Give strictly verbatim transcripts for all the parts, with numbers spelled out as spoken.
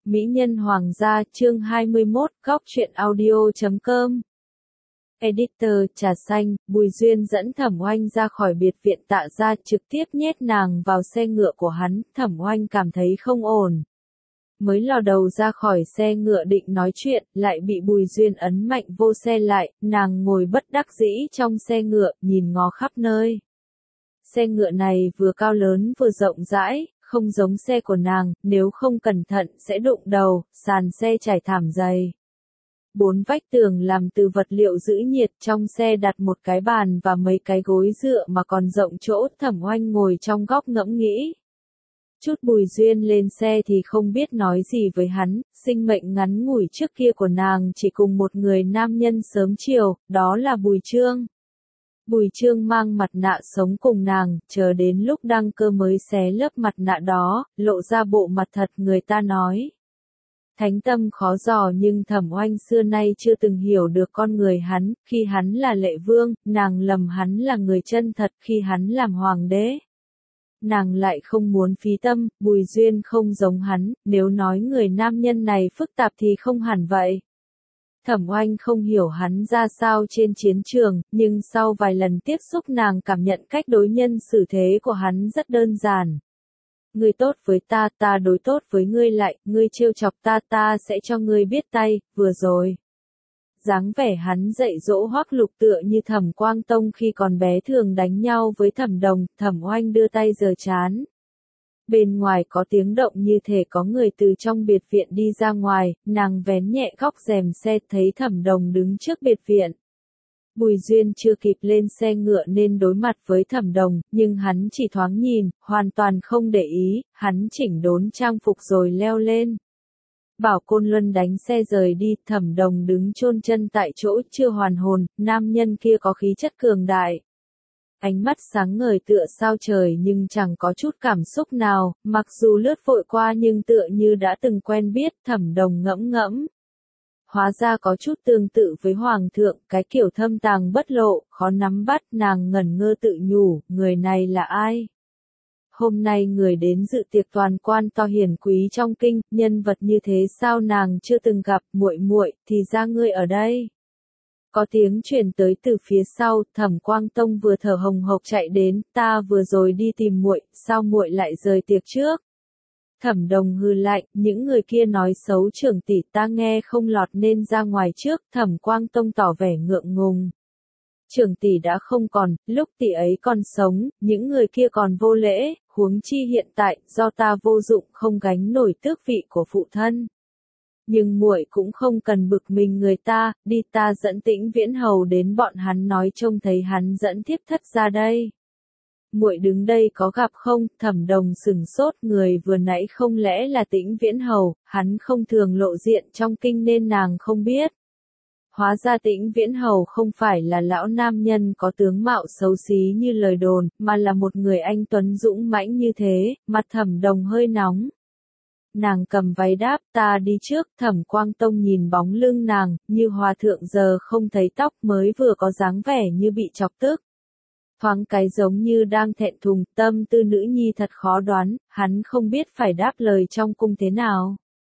Mỹ nhân hoàng gia chương hai mươi mốt góc truyện audio chấm com. Editor trà xanh, Bùi Duyên dẫn Thẩm Oanh ra khỏi biệt viện Tạ gia trực tiếp nhét nàng vào xe ngựa của hắn, Thẩm Oanh cảm thấy không ổn. Mới lò đầu ra khỏi xe ngựa định nói chuyện, lại bị Bùi Duyên ấn mạnh vô xe lại, nàng ngồi bất đắc dĩ trong xe ngựa, nhìn ngó khắp nơi. Xe ngựa này vừa cao lớn vừa rộng rãi, không giống xe của nàng, nếu không cẩn thận sẽ đụng đầu, sàn xe trải thảm dày. Bốn vách tường làm từ vật liệu giữ nhiệt, trong xe đặt một cái bàn và mấy cái gối dựa mà còn rộng chỗ. Thẩm Oanh ngồi trong góc ngẫm nghĩ. Chút Bùi Duyên lên xe thì không biết nói gì với hắn, sinh mệnh ngắn ngủi trước kia của nàng chỉ cùng một người nam nhân sớm chiều, đó là Bùi Trương. Bùi Trương mang mặt nạ sống cùng nàng, chờ đến lúc đăng cơ mới xé lớp mặt nạ đó, lộ ra bộ mặt thật. Người ta nói thánh tâm khó dò, nhưng Thẩm Oanh xưa nay chưa từng hiểu được con người hắn. Khi hắn là lệ vương, nàng lầm hắn là người chân thật. Khi hắn làm hoàng đế, nàng lại không muốn phí tâm. Bùi Duyên không giống hắn, nếu nói người nam nhân này phức tạp thì không hẳn vậy. Thẩm Oanh không hiểu hắn ra sao trên chiến trường, nhưng sau vài lần tiếp xúc nàng cảm nhận cách đối nhân xử thế của hắn rất đơn giản. Ngươi tốt với ta, ta đối tốt với ngươi lại, ngươi trêu chọc ta, ta sẽ cho ngươi biết tay. Vừa rồi, dáng vẻ hắn dạy dỗ Hoắc Lục tựa như Thẩm Quang Tông khi còn bé thường đánh nhau với Thẩm Đồng. Thẩm Oanh đưa tay giơ trán. Bên ngoài có tiếng động như thể có người từ trong biệt viện đi ra ngoài, nàng vén nhẹ góc rèm xe thấy Thẩm Đồng đứng trước biệt viện. Bùi Duyên chưa kịp lên xe ngựa nên đối mặt với Thẩm Đồng, nhưng hắn chỉ thoáng nhìn, hoàn toàn không để ý, hắn chỉnh đốn trang phục rồi leo lên. Bảo Côn Luân đánh xe rời đi, Thẩm Đồng đứng chôn chân tại chỗ chưa hoàn hồn, nam nhân kia có khí chất cường đại. Ánh mắt sáng ngời tựa sao trời nhưng chẳng có chút cảm xúc nào, mặc dù lướt vội qua nhưng tựa như đã từng quen biết. Thẩm Đồng ngẫm ngẫm. Hóa ra có chút tương tự với Hoàng thượng, cái kiểu thâm tàng bất lộ, khó nắm bắt. Nàng ngẩn ngơ tự nhủ, người này là ai? Hôm nay người đến dự tiệc toàn quan to hiển quý trong kinh, nhân vật như thế sao nàng chưa từng gặp. Muội muội, thì ra ngươi ở đây. Có tiếng truyền tới từ phía sau, Thẩm Quang Tông vừa thở hồng hộc chạy đến, ta vừa rồi đi tìm muội, sao muội lại rời tiệc trước? Thẩm Đồng hừ lạnh, những người kia nói xấu trưởng tỷ ta nghe không lọt nên ra ngoài trước. Thẩm Quang Tông tỏ vẻ ngượng ngùng. Trưởng tỷ đã không còn, lúc tỷ ấy còn sống, những người kia còn vô lễ, huống chi hiện tại, do ta vô dụng không gánh nổi tước vị của phụ thân. Nhưng muội cũng không cần bực mình người ta, đi ta dẫn Tĩnh Viễn Hầu đến, bọn hắn nói trông thấy hắn dẫn thiếp thất ra đây. Muội đứng đây có gặp không? Thẩm Đồng sửng sốt, người vừa nãy không lẽ là Tĩnh Viễn Hầu, hắn không thường lộ diện trong kinh nên nàng không biết. Hóa ra Tĩnh Viễn Hầu không phải là lão nam nhân có tướng mạo xấu xí như lời đồn, mà là một người anh tuấn dũng mãnh như thế. Mặt Thẩm Đồng hơi nóng. Nàng cầm váy đáp, ta đi trước. Thẩm Quang Tông nhìn bóng lưng nàng, như hòa thượng giờ không thấy tóc, mới vừa có dáng vẻ như bị chọc tức. Thoáng cái giống như đang thẹn thùng, tâm tư nữ nhi thật khó đoán, hắn không biết phải đáp lời trong cung thế nào.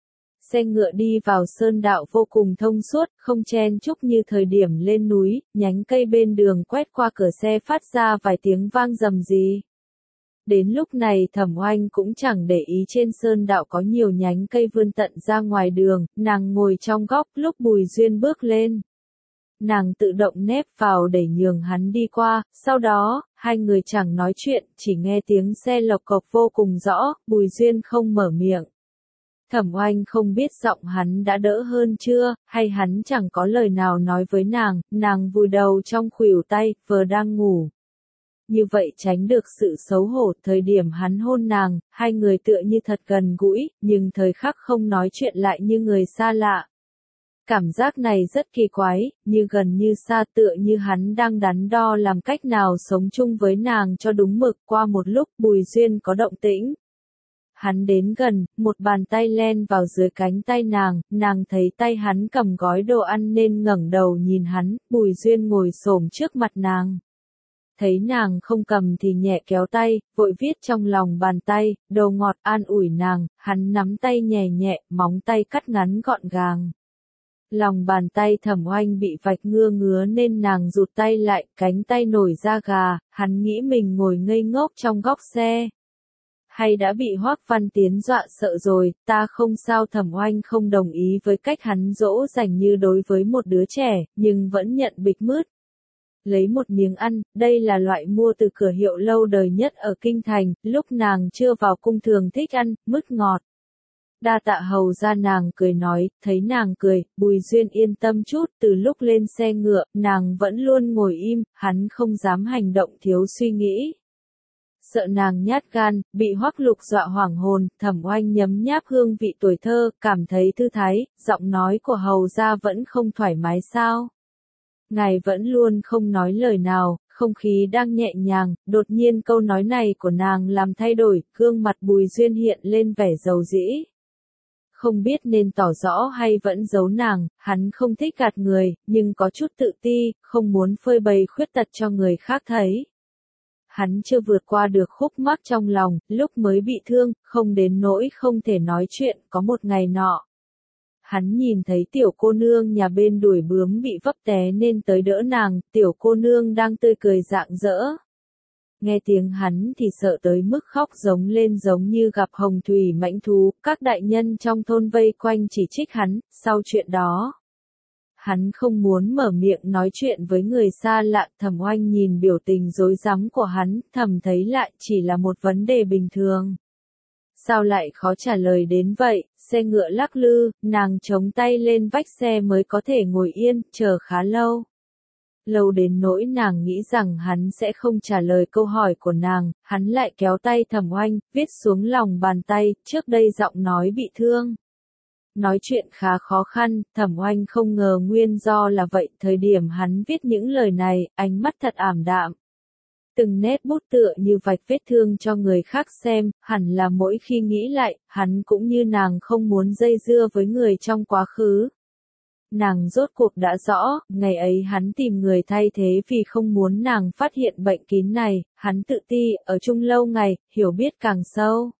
Xe ngựa đi vào sơn đạo vô cùng thông suốt, không chen chúc như thời điểm lên núi, nhánh cây bên đường quét qua cửa xe phát ra vài tiếng vang rầm rì. Đến lúc này Thẩm Oanh cũng chẳng để ý trên sơn đạo có nhiều nhánh cây vươn tận ra ngoài đường, nàng ngồi trong góc lúc Bùi Duyên bước lên. Nàng tự động nép vào để nhường hắn đi qua, sau đó, hai người chẳng nói chuyện, chỉ nghe tiếng xe lộc cộc vô cùng rõ. Bùi Duyên không mở miệng. Thẩm Oanh không biết giọng hắn đã đỡ hơn chưa, hay hắn chẳng có lời nào nói với nàng, nàng vùi đầu trong khuỷu tay, vừa đang ngủ. Như vậy tránh được sự xấu hổ. Thời điểm hắn hôn nàng, hai người tựa như thật gần gũi, nhưng thời khắc không nói chuyện lại như người xa lạ. Cảm giác này rất kỳ quái, như gần như xa, tựa như hắn đang đắn đo làm cách nào sống chung với nàng cho đúng mực. Qua một lúc Bùi Duyên có động tĩnh. Hắn đến gần, một bàn tay len vào dưới cánh tay nàng, nàng thấy tay hắn cầm gói đồ ăn nên ngẩng đầu nhìn hắn. Bùi Duyên ngồi xổm trước mặt nàng. thấy nàng không cầm thì nhẹ kéo tay, vội viết trong lòng bàn tay, đầu ngọt an ủi nàng, hắn nắm tay nhẹ nhẹ, móng tay cắt ngắn gọn gàng. Lòng bàn tay Thẩm Oanh bị vạch ngưa ngứa nên nàng rụt tay lại, cánh tay nổi da gà, hắn nghĩ mình ngồi ngây ngốc trong góc xe. Hay đã bị Hoắc Văn Tiến dọa sợ rồi, ta không sao. Thẩm Oanh không đồng ý với cách hắn dỗ dành như đối với một đứa trẻ, nhưng vẫn nhận bịch mứt. Lấy một miếng ăn, đây là loại mua từ cửa hiệu lâu đời nhất ở Kinh Thành, lúc nàng chưa vào cung thường thích ăn, mứt ngọt. Đa tạ hầu ra, nàng cười nói, thấy nàng cười, Bùi Duyên yên tâm chút. Từ lúc lên xe ngựa, nàng vẫn luôn ngồi im, hắn không dám hành động thiếu suy nghĩ. Sợ nàng nhát gan, bị Hoắc Lục dọa hoảng hồn, Thẩm Oanh nhấm nháp hương vị tuổi thơ, cảm thấy thư thái, giọng nói của hầu ra vẫn không thoải mái sao? Ngài vẫn luôn không nói lời nào, không khí đang nhẹ nhàng, đột nhiên câu nói này của nàng làm thay đổi, gương mặt Bùi Duyên hiện lên vẻ dầu dĩ. Không biết nên tỏ rõ hay vẫn giấu nàng, hắn không thích gạt người, nhưng có chút tự ti, không muốn phơi bày khuyết tật cho người khác thấy. Hắn chưa vượt qua được khúc mắc trong lòng, lúc mới bị thương, không đến nỗi không thể nói chuyện, có một ngày nọ. Hắn nhìn thấy tiểu cô nương nhà bên đuổi bướm bị vấp té nên tới đỡ nàng, tiểu cô nương đang tươi cười rạng rỡ. Nghe tiếng hắn thì sợ tới mức khóc giống lên giống như gặp hồng thủy mãnh thú, các đại nhân trong thôn vây quanh chỉ trích hắn, sau chuyện đó. Hắn không muốn mở miệng nói chuyện với người xa lạ. Thẩm Oanh nhìn biểu tình rối rắm của hắn, thầm thấy lại chỉ là một vấn đề bình thường. Sao lại khó trả lời đến vậy? Xe ngựa lắc lư, nàng chống tay lên vách xe mới có thể ngồi yên, chờ khá lâu. Lâu đến nỗi nàng nghĩ rằng hắn sẽ không trả lời câu hỏi của nàng, hắn lại kéo tay Thẩm Oanh, viết xuống lòng bàn tay, trước đây giọng nói bị thương. Nói chuyện khá khó khăn, Thẩm Oanh không ngờ nguyên do là vậy, thời điểm hắn viết những lời này, ánh mắt thật ảm đạm. Từng nét bút tựa như vạch vết thương cho người khác xem, hẳn là mỗi khi nghĩ lại, hắn cũng như nàng không muốn dây dưa với người trong quá khứ. Nàng rốt cuộc đã rõ, ngày ấy hắn tìm người thay thế vì không muốn nàng phát hiện bệnh kín này, hắn tự ti, ở chung lâu ngày, hiểu biết càng sâu.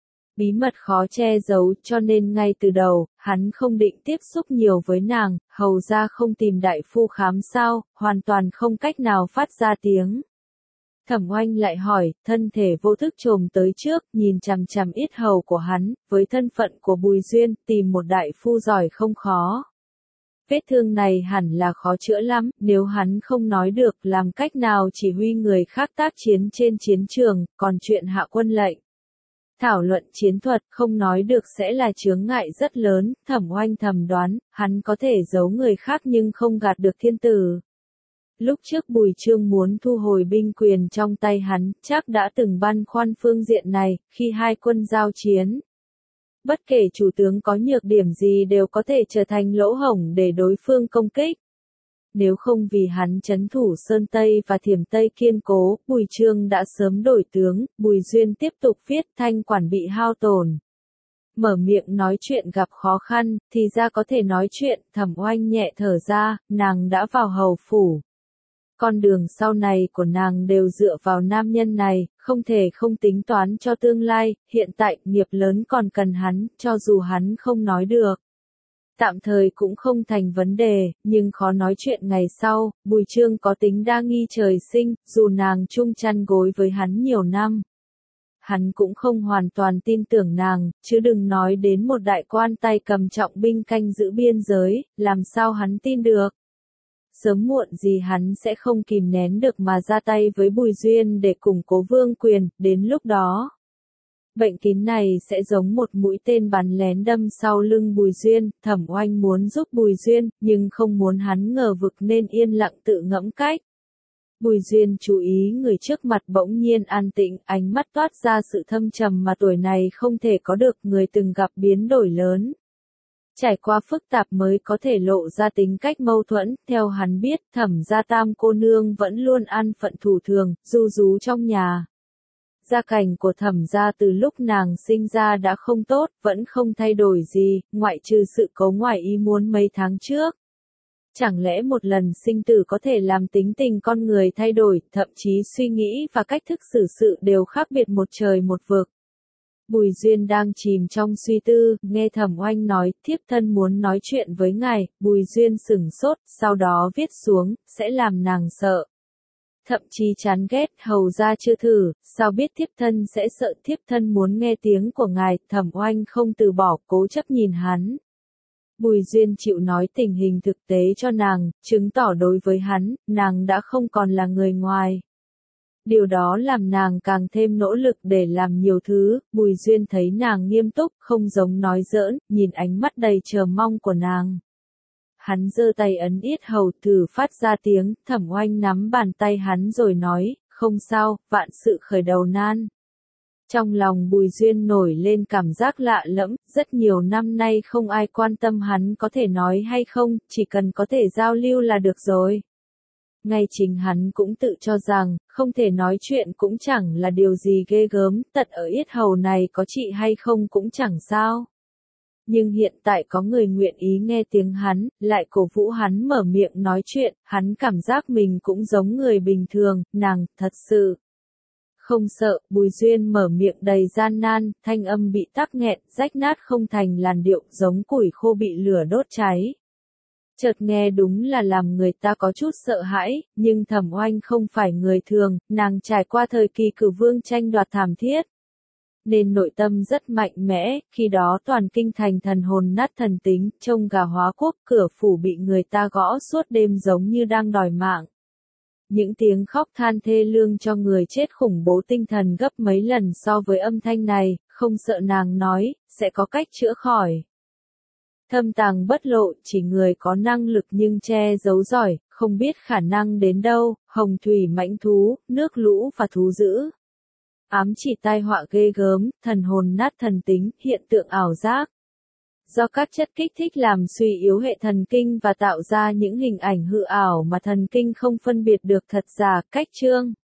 Bí mật khó che giấu, cho nên ngay từ đầu, hắn không định tiếp xúc nhiều với nàng, hầu ra không tìm đại phu khám sao, hoàn toàn không cách nào phát ra tiếng. Thẩm Oanh lại hỏi, thân thể vô thức trồm tới trước, nhìn chằm chằm yết hầu của hắn, với thân phận của Bùi Duyên, tìm một đại phu giỏi không khó. Vết thương này hẳn là khó chữa lắm, nếu hắn không nói được làm cách nào chỉ huy người khác tác chiến trên chiến trường, còn chuyện hạ quân lệnh. Thảo luận chiến thuật không nói được sẽ là chướng ngại rất lớn. Thẩm Oanh thầm đoán, hắn có thể giấu người khác nhưng không gạt được thiên tử. Lúc trước Bùi Chương muốn thu hồi binh quyền trong tay hắn, chắc đã từng băn khoăn phương diện này, khi hai quân giao chiến. Bất kể chủ tướng có nhược điểm gì đều có thể trở thành lỗ hổng để đối phương công kích. Nếu không vì hắn trấn thủ Sơn Tây và Thiểm Tây kiên cố, Bùi Chương đã sớm đổi tướng. Bùi Duyên tiếp tục viết, thanh quản bị hao tổn. Mở miệng nói chuyện gặp khó khăn, thì ra có thể nói chuyện. Thẩm Oanh nhẹ thở ra, nàng đã vào hầu phủ. Con đường sau này của nàng đều dựa vào nam nhân này, không thể không tính toán cho tương lai, hiện tại nghiệp lớn còn cần hắn, cho dù hắn không nói được. Tạm thời cũng không thành vấn đề, nhưng khó nói chuyện ngày sau. Bùi Chương có tính đa nghi trời sinh, dù nàng chung chăn gối với hắn nhiều năm. Hắn cũng không hoàn toàn tin tưởng nàng, chứ đừng nói đến một đại quan tay cầm trọng binh canh giữ biên giới, làm sao hắn tin được. Sớm muộn gì hắn sẽ không kìm nén được mà ra tay với Bùi Duyên để củng cố vương quyền, đến lúc đó. Bệnh kín này sẽ giống một mũi tên bắn lén đâm sau lưng Bùi Duyên. Thẩm Oanh muốn giúp Bùi Duyên, nhưng không muốn hắn ngờ vực nên yên lặng tự ngẫm cách. Bùi Duyên chú ý người trước mặt bỗng nhiên an tĩnh, ánh mắt toát ra sự thâm trầm mà tuổi này không thể có được, người từng gặp biến đổi lớn. Trải qua phức tạp mới có thể lộ ra tính cách mâu thuẫn, theo hắn biết, Thẩm gia tam cô nương vẫn luôn an phận thủ thường, ru rú trong nhà. Gia cảnh của Thẩm gia từ lúc nàng sinh ra đã không tốt, vẫn không thay đổi gì, ngoại trừ sự cố ngoài ý muốn mấy tháng trước. Chẳng lẽ một lần sinh tử có thể làm tính tình con người thay đổi, thậm chí suy nghĩ và cách thức xử sự đều khác biệt một trời một vực. Bùi Duyên đang chìm trong suy tư, nghe Thẩm Oanh nói, thiếp thân muốn nói chuyện với ngài, Bùi Duyên sửng sốt, sau đó viết xuống, sẽ làm nàng sợ. Thậm chí chán ghét, hầu ra chưa thử, sao biết thiếp thân sẽ sợ, thiếp thân muốn nghe tiếng của ngài, Thẩm Oanh không từ bỏ, cố chấp nhìn hắn. Bùi Duyên chịu nói tình hình thực tế cho nàng, chứng tỏ đối với hắn, nàng đã không còn là người ngoài. Điều đó làm nàng càng thêm nỗ lực để làm nhiều thứ, Bùi Duyên thấy nàng nghiêm túc, không giống nói giỡn, nhìn ánh mắt đầy chờ mong của nàng. Hắn giơ tay ấn yết hầu thử phát ra tiếng, Thẩm Oanh nắm bàn tay hắn rồi nói, không sao, vạn sự khởi đầu nan. Trong lòng Bùi Duyên nổi lên cảm giác lạ lẫm, rất nhiều năm nay không ai quan tâm hắn có thể nói hay không, chỉ cần có thể giao lưu là được rồi. Ngay chính hắn cũng tự cho rằng, không thể nói chuyện cũng chẳng là điều gì ghê gớm, tật ở yết hầu này có trị hay không cũng chẳng sao. Nhưng hiện tại có người nguyện ý nghe tiếng hắn, lại cổ vũ hắn mở miệng nói chuyện, hắn cảm giác mình cũng giống người bình thường, nàng, thật sự. Không sợ, Bùi Duyên mở miệng đầy gian nan, thanh âm bị tắc nghẹn, rách nát không thành làn điệu, giống củi khô bị lửa đốt cháy. Chợt nghe đúng là làm người ta có chút sợ hãi, nhưng Thẩm Oanh không phải người thường, nàng trải qua thời kỳ cử vương tranh đoạt thảm thiết. Nên nội tâm rất mạnh mẽ, khi đó toàn kinh thành thần hồn nát thần tính, trông gà hóa quốc, cửa phủ bị người ta gõ suốt đêm giống như đang đòi mạng. Những tiếng khóc than thê lương cho người chết khủng bố tinh thần gấp mấy lần so với âm thanh này, không sợ nàng nói, sẽ có cách chữa khỏi. Thâm tàng bất lộ, chỉ người có năng lực nhưng che giấu giỏi, không biết khả năng đến đâu, hồng thủy mãnh thú, nước lũ và thú dữ. Ám chỉ tai họa ghê gớm, thần hồn nát thần tính, hiện tượng ảo giác. Do các chất kích thích làm suy yếu hệ thần kinh và tạo ra những hình ảnh hư ảo mà thần kinh không phân biệt được thật giả, cách chương.